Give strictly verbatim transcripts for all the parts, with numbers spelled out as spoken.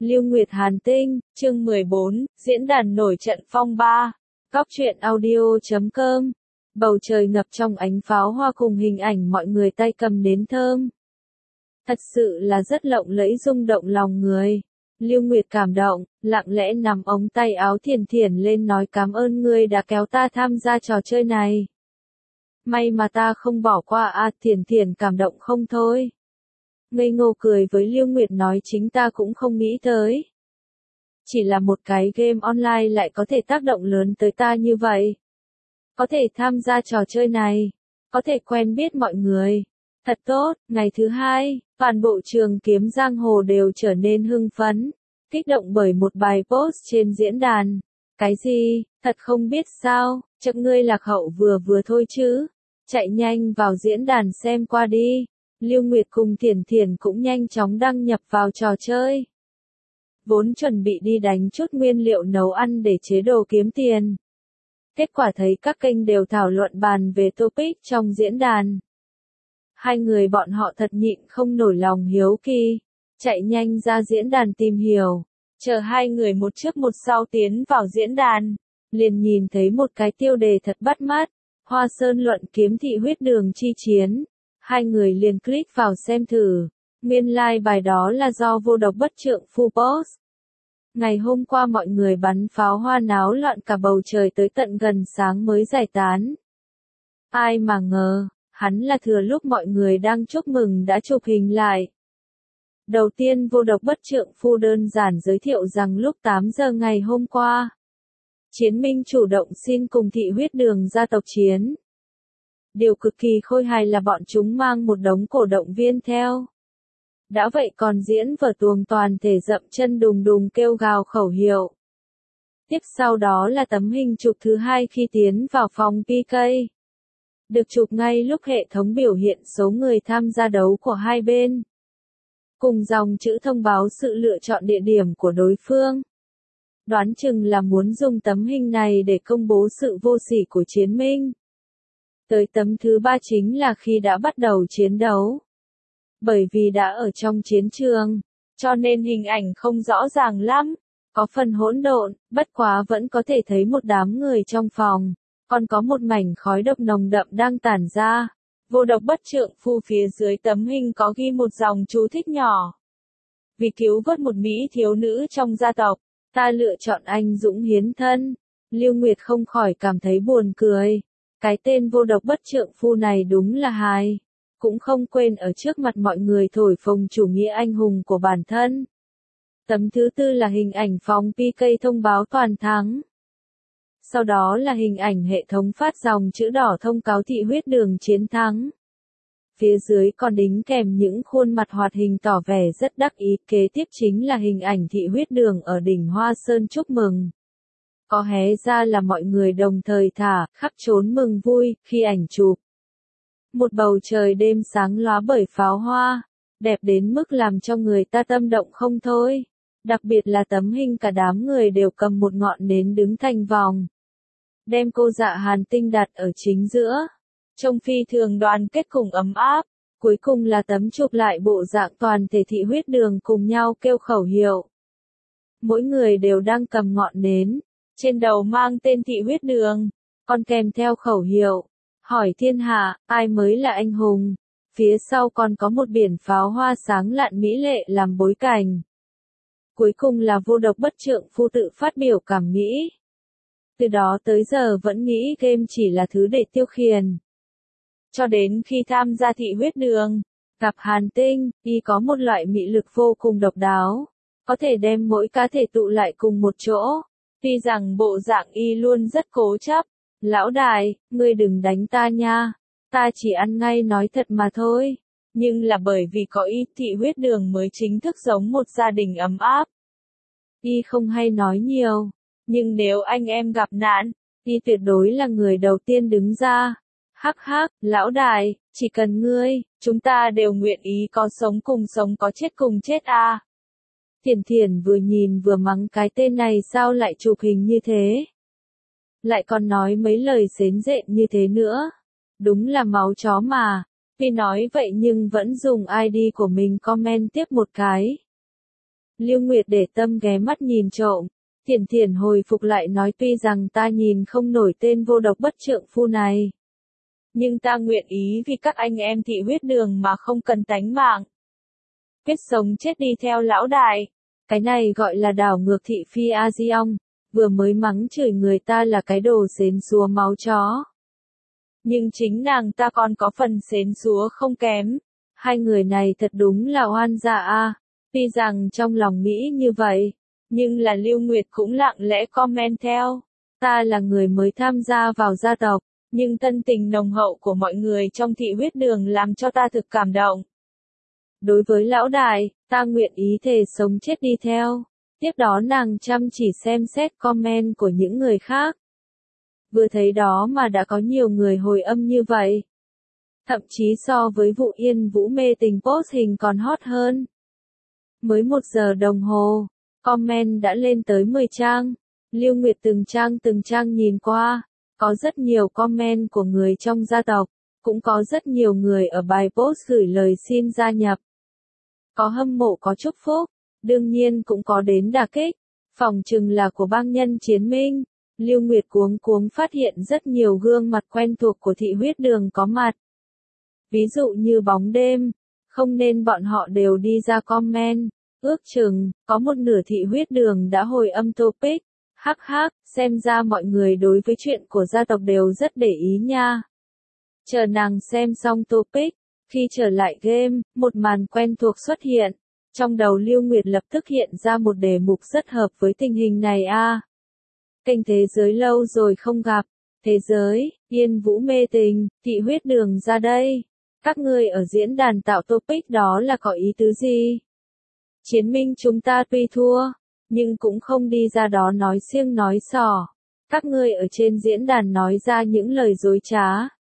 Lưu Nguyệt Hàn Tinh, chương mười bốn, diễn đàn nổi trận phong ba. Góc truyện audio chấm com. Bầu trời ngập trong ánh pháo hoa cùng hình ảnh mọi người tay cầm nến thơm. Thật sự là rất lộng lẫy rung động lòng người. Lưu Nguyệt cảm động, lặng lẽ nắm ống tay áo Thiền Thiền lên nói cảm ơn ngươi đã kéo ta tham gia trò chơi này. May mà ta không bỏ qua à, Thiền Thiền cảm động không thôi. Ngây ngô cười với Lưu Nguyệt nói chính ta cũng không nghĩ tới. Chỉ là một cái game online lại có thể tác động lớn tới ta như vậy. Có thể tham gia trò chơi này. Có thể quen biết mọi người. Thật tốt, ngày thứ hai, toàn bộ trường kiếm giang hồ đều trở nên hưng phấn. Kích động bởi một bài post trên diễn đàn. Cái gì, thật không biết sao, chắc ngươi lạc hậu vừa vừa thôi chứ. Chạy nhanh vào diễn đàn xem qua đi. Lưu Nguyệt cùng Thiền Thiền cũng nhanh chóng đăng nhập vào trò chơi. Vốn chuẩn bị đi đánh chút nguyên liệu nấu ăn để chế đồ kiếm tiền. Kết quả thấy các kênh đều thảo luận bàn về topic trong diễn đàn. Hai người bọn họ thật nhịn không nổi lòng hiếu kỳ. Chạy nhanh ra diễn đàn tìm hiểu. Chờ hai người một trước một sau tiến vào diễn đàn. Liền nhìn thấy một cái tiêu đề thật bắt mắt. Hoa Sơn luận kiếm thị huyết đường chi chiến. Hai người liền click vào xem thử. Nguyên like bài đó là do Vô Độc Bất Trượng Phu post. Ngày hôm qua mọi người bắn pháo hoa náo loạn cả bầu trời tới tận gần sáng mới giải tán. Ai mà ngờ, hắn là thừa lúc mọi người đang chúc mừng đã chụp hình lại. Đầu tiên Vô Độc Bất Trượng Phu đơn giản giới thiệu rằng lúc tám giờ ngày hôm qua, Chiến Minh chủ động xin cùng thị huyết đường gia tộc chiến. Điều cực kỳ khôi hài là bọn chúng mang một đống cổ động viên theo. Đã vậy còn diễn vở tuồng toàn thể dậm chân đùng đùng kêu gào khẩu hiệu. Tiếp sau đó là tấm hình chụp thứ hai khi tiến vào phòng pê ca. Được chụp ngay lúc hệ thống biểu hiện số người tham gia đấu của hai bên. Cùng dòng chữ thông báo sự lựa chọn địa điểm của đối phương. Đoán chừng là muốn dùng tấm hình này để công bố sự vô sỉ của Chiến Minh. Tới tấm thứ ba chính là khi đã bắt đầu chiến đấu. Bởi vì đã ở trong chiến trường, cho nên hình ảnh không rõ ràng lắm, có phần hỗn độn, bất quá vẫn có thể thấy một đám người trong phòng, còn có một mảnh khói độc nồng đậm đang tản ra. Vô Độc Bất Trượng Phu phía dưới tấm hình có ghi một dòng chú thích nhỏ. Vì cứu vớt một mỹ thiếu nữ trong gia tộc, ta lựa chọn anh dũng hiến thân. Lưu Nguyệt không khỏi cảm thấy buồn cười. Cái tên Vô Độc Bất Trượng Phu này đúng là hài. Cũng không quên ở trước mặt mọi người thổi phồng chủ nghĩa anh hùng của bản thân. Tấm thứ tư là hình ảnh phòng pê ca thông báo toàn thắng. Sau đó là hình ảnh hệ thống phát dòng chữ đỏ thông cáo thị huyết đường chiến thắng. Phía dưới còn đính kèm những khuôn mặt hoạt hình tỏ vẻ rất đắc ý. Kế tiếp chính là hình ảnh thị huyết đường ở đỉnh Hoa Sơn chúc mừng. Có hé ra là mọi người đồng thời thả, khắp trốn mừng vui, khi ảnh chụp. Một bầu trời đêm sáng lóa bởi pháo hoa, đẹp đến mức làm cho người ta tâm động không thôi. Đặc biệt là tấm hình cả đám người đều cầm một ngọn nến đứng thành vòng. Đem cô Dạ Hàn Tinh đặt ở chính giữa. Trông phi thường đoàn kết cùng ấm áp. Cuối cùng là tấm chụp lại bộ dạng toàn thể thị huyết đường cùng nhau kêu khẩu hiệu. Mỗi người đều đang cầm ngọn nến. Trên đầu mang tên thị huyết đường, còn kèm theo khẩu hiệu, hỏi thiên hạ, ai mới là anh hùng. Phía sau còn có một biển pháo hoa sáng lạn mỹ lệ làm bối cảnh. Cuối cùng là Vô Độc Bất Trượng Phu tự phát biểu cảm nghĩ. Từ đó tới giờ vẫn nghĩ game chỉ là thứ để tiêu khiển. Cho đến khi tham gia thị huyết đường, gặp Hàn Tinh, y có một loại mị lực vô cùng độc đáo. Có thể đem mỗi cá thể tụ lại cùng một chỗ. Tuy rằng bộ dạng y luôn rất cố chấp. Lão đại, ngươi đừng đánh ta nha. Ta chỉ ăn ngay nói thật mà thôi. Nhưng là bởi vì có y thị huyết đường mới chính thức giống một gia đình ấm áp. Y không hay nói nhiều. Nhưng nếu anh em gặp nạn, y tuyệt đối là người đầu tiên đứng ra. Hắc hắc, lão đại, chỉ cần ngươi, chúng ta đều nguyện ý có sống cùng sống có chết cùng chết à. Thiền Thiền vừa nhìn vừa mắng cái tên này sao lại chụp hình như thế. Lại còn nói mấy lời xến rện như thế nữa. Đúng là máu chó mà. Tuy nói vậy nhưng vẫn dùng i đê của mình comment tiếp một cái. Lưu Nguyệt để tâm ghé mắt nhìn trộm. Thiển Thiển hồi phục lại nói tuy rằng ta nhìn không nổi tên vô độc bất trượng phu này. Nhưng ta nguyện ý vì các anh em thị huyết đường mà không cần tánh mạng. Quyết sống chết đi theo lão đại. Cái này gọi là đảo ngược thị phi A Di Ong, vừa mới mắng chửi người ta là cái đồ xến xúa máu chó. Nhưng chính nàng ta còn có phần xến xúa không kém. Hai người này thật đúng là oan gia a. Tuy rằng trong lòng nghĩ như vậy, nhưng là Lưu Nguyệt cũng lặng lẽ comment theo. Ta là người mới tham gia vào gia tộc, nhưng thân tình nồng hậu của mọi người trong thị huyết đường làm cho ta thực cảm động. Đối với lão đại, ta nguyện ý thề sống chết đi theo. Tiếp đó nàng chăm chỉ xem xét comment của những người khác. Vừa thấy đó mà đã có nhiều người hồi âm như vậy. Thậm chí so với vụ Yên Vũ mê tình post hình còn hot hơn. Mới một giờ đồng hồ, comment đã lên tới mười trang. Lưu Nguyệt từng trang từng trang nhìn qua, có rất nhiều comment của người trong gia tộc, cũng có rất nhiều người ở bài post gửi lời xin gia nhập. Có hâm mộ có chúc phúc, đương nhiên cũng có đến đả kích, phỏng chừng là của bang nhân chiến minh. Lưu Nguyệt cuống cuống phát hiện rất nhiều gương mặt quen thuộc của thị huyết đường có mặt. Ví dụ như bóng đêm, không nên bọn họ đều đi ra comment, ước chừng, có một nửa thị huyết đường đã hồi âm topic, hắc hắc, xem ra mọi người đối với chuyện của gia tộc đều rất để ý nha. Chờ nàng xem xong topic, khi trở lại game, một màn quen thuộc xuất hiện, trong đầu Lưu Nguyệt lập tức hiện ra một đề mục rất hợp với tình hình này a. À. Kênh Thế Giới lâu rồi không gặp, Thế Giới, Yên Vũ mê tình, thị huyết đường ra đây. Các ngươi ở diễn đàn tạo topic đó là có ý tứ gì? Chiến minh chúng ta tuy thua, nhưng cũng không đi ra đó nói xiêng nói sỏ. Các ngươi ở trên diễn đàn nói ra những lời dối trá.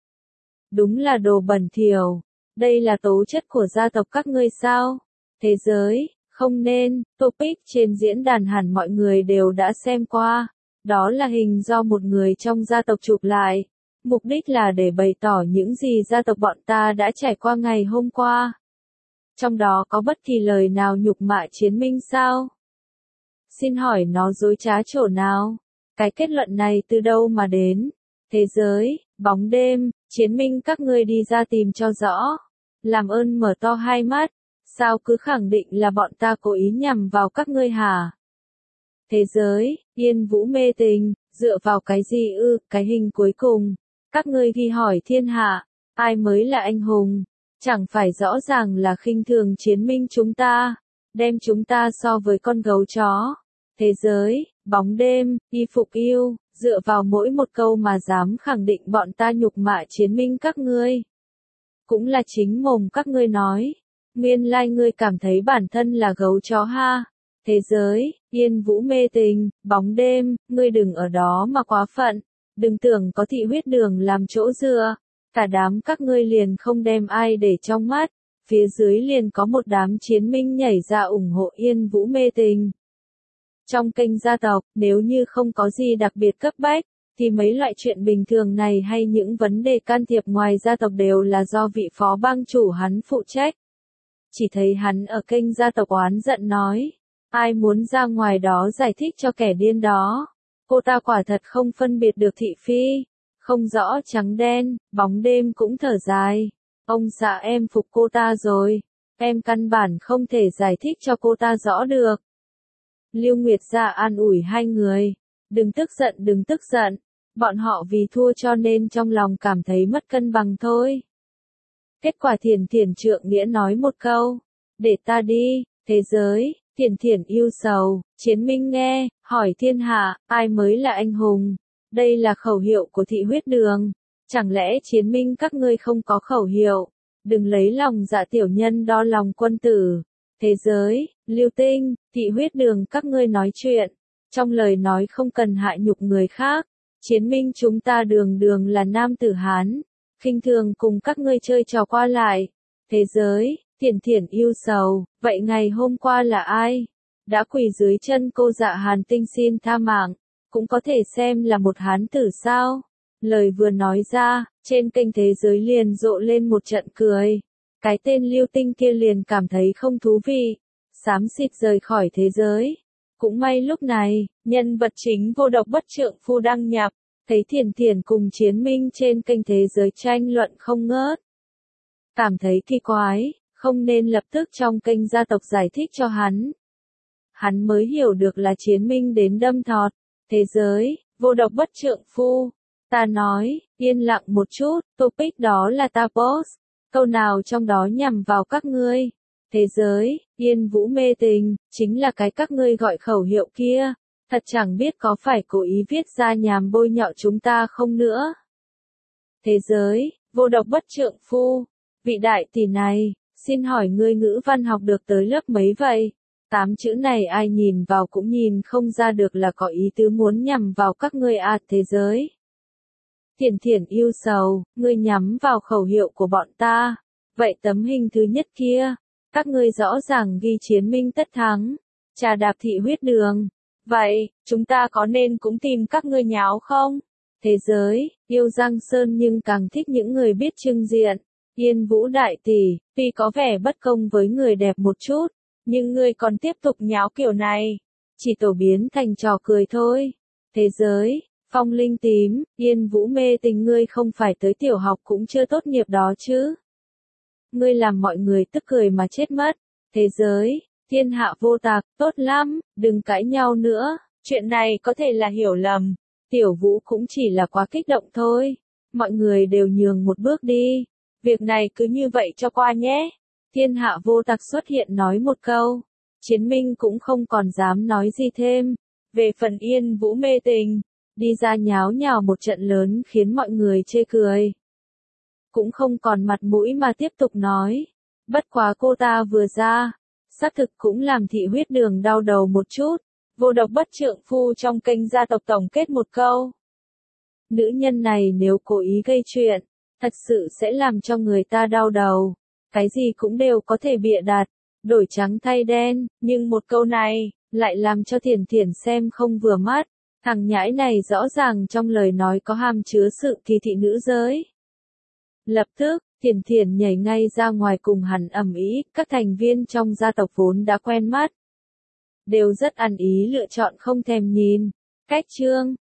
Đúng là đồ bẩn thỉu. Đây là tố chất của gia tộc các ngươi sao? Thế Giới, không nên, topic trên diễn đàn hẳn mọi người đều đã xem qua. Đó là hình do một người trong gia tộc chụp lại. Mục đích là để bày tỏ những gì gia tộc bọn ta đã trải qua ngày hôm qua. Trong đó có bất kỳ lời nào nhục mạ chiến minh sao? Xin hỏi nó dối trá chỗ nào? Cái kết luận này từ đâu mà đến? Thế Giới, bóng đêm, chiến minh các ngươi đi ra tìm cho rõ. Làm ơn mở to hai mắt. Sao cứ khẳng định là bọn ta cố ý nhằm vào các ngươi hả? Thế Giới, Yên Vũ mê tình, dựa vào cái gì ư, cái hình cuối cùng. Các ngươi ghi hỏi thiên hạ, ai mới là anh hùng? Chẳng phải rõ ràng là khinh thường chiến minh chúng ta, đem chúng ta so với con gấu chó. Thế Giới, bóng đêm, y phục yêu, dựa vào mỗi một câu mà dám khẳng định bọn ta nhục mạ chiến minh các ngươi. Cũng là chính mồm các ngươi nói. Nguyên lai ngươi cảm thấy bản thân là gấu chó ha. Thế Giới, Yên Vũ mê tình, bóng đêm, ngươi đừng ở đó mà quá phận. Đừng tưởng có thị huyết đường làm chỗ dựa. Cả đám các ngươi liền không đem ai để trong mắt. Phía dưới liền có một đám chiến minh nhảy ra ủng hộ Yên Vũ mê tình. Trong kênh gia tộc, nếu như không có gì đặc biệt cấp bách, thì mấy loại chuyện bình thường này hay những vấn đề can thiệp ngoài gia tộc đều là do vị phó bang chủ hắn phụ trách. Chỉ thấy hắn ở kênh gia tộc oán giận nói, ai muốn ra ngoài đó giải thích cho kẻ điên đó. Cô ta quả thật không phân biệt được thị phi, không rõ trắng đen, bóng đêm cũng thở dài. Ông xã em phục cô ta rồi, em căn bản không thể giải thích cho cô ta rõ được. Lưu Nguyệt ra an ủi hai người, đừng tức giận đừng tức giận, bọn họ vì thua cho nên trong lòng cảm thấy mất cân bằng thôi. Kết quả Thiển Thiển trượng nghĩa nói một câu, để ta đi, Thế Giới, Thiển Thiển yêu sầu, chiến minh nghe, hỏi thiên hạ, ai mới là anh hùng? Đây là khẩu hiệu của thị huyết đường, chẳng lẽ chiến minh các ngươi không có khẩu hiệu? Đừng lấy lòng dạ tiểu nhân đo lòng quân tử. Thế Giới, Lưu Tinh, thị huyết đường các ngươi nói chuyện, trong lời nói không cần hại nhục người khác. Chiến minh chúng ta đường đường là nam tử Hán, khinh thường cùng các ngươi chơi trò qua lại. Thế Giới, Thiển Thiển yêu sầu, vậy ngày hôm qua là ai? Đã quỳ dưới chân cô dạ Hàn Tinh xin tha mạng, cũng có thể xem là một hán tử sao? Lời vừa nói ra, trên kênh Thế Giới liền rộ lên một trận cười. Cái tên Lưu Tinh kia liền cảm thấy không thú vị. xám xịt rời khỏi thế giới. Cũng may lúc này, nhân vật chính Vô Độc Bất Trượng Phu đăng nhập, thấy Thiền Thiền cùng Chiến Minh trên kênh thế giới tranh luận không ngớt. Cảm thấy kỳ quái, không nên lập tức trong kênh gia tộc giải thích cho hắn. Hắn mới hiểu được là Chiến Minh đến đâm thọt. Thế giới, Vô Độc Bất Trượng Phu. Ta nói, yên lặng một chút, topic đó là ta post. Câu nào trong đó nhằm vào các ngươi. Thế giới, Yên Vũ mê tình, chính là cái các ngươi gọi khẩu hiệu kia. Thật chẳng biết có phải cố ý viết ra nhằm bôi nhọ chúng ta không nữa. Thế giới, Vô Độc Bất Trượng Phu. Vị đại tỷ này, xin hỏi ngươi ngữ văn học được tới lớp mấy vậy? Tám chữ này ai nhìn vào cũng nhìn không ra được là có ý tứ muốn nhằm vào các ngươi à thế giới. Thiền Thiền yêu sầu, ngươi nhắm vào khẩu hiệu của bọn ta. Vậy tấm hình thứ nhất kia, các ngươi rõ ràng ghi Chiến Minh tất thắng, trà đạp thị huyết đường. Vậy, chúng ta có nên cũng tìm các ngươi nháo không? Thế giới, yêu Giang Sơn nhưng càng thích những người biết trưng diện. Yên Vũ đại tỷ, tuy có vẻ bất công với người đẹp một chút, nhưng ngươi còn tiếp tục nháo kiểu này, chỉ tổ biến thành trò cười thôi. Thế giới, Phong Linh tím, Yên Vũ mê tình ngươi không phải tới tiểu học cũng chưa tốt nghiệp đó chứ. Ngươi làm mọi người tức cười mà chết mất. Thế giới, Thiên Hạ Vô Tạc, tốt lắm, đừng cãi nhau nữa, chuyện này có thể là hiểu lầm. Tiểu Vũ cũng chỉ là quá kích động thôi, mọi người đều nhường một bước đi. Việc này cứ như vậy cho qua nhé. Thiên Hạ Vô Tặc xuất hiện nói một câu. Chiến Minh cũng không còn dám nói gì thêm. Về phần Yên Vũ mê tình, đi ra nháo nhào một trận lớn khiến mọi người chê cười. Cũng không còn mặt mũi mà tiếp tục nói. Bất quá cô ta vừa ra, xác thực cũng làm thị huyết đường đau đầu một chút. Vô Độc Bất Trượng Phu trong kênh gia tộc tổng kết một câu. Nữ nhân này nếu cố ý gây chuyện, thật sự sẽ làm cho người ta đau đầu. Cái gì cũng đều có thể bịa đặt, đổi trắng thay đen, nhưng một câu này, lại làm cho Thiền Thiền xem không vừa mắt. Thằng nhãi này rõ ràng trong lời nói có hàm chứa sự kỳ thị nữ giới. Lập tức, Thiền Thiền nhảy ngay ra ngoài cùng hắn ầm ĩ, các thành viên trong gia tộc vốn đã quen mắt. Đều rất ăn ý lựa chọn không thèm nhìn. Cách chương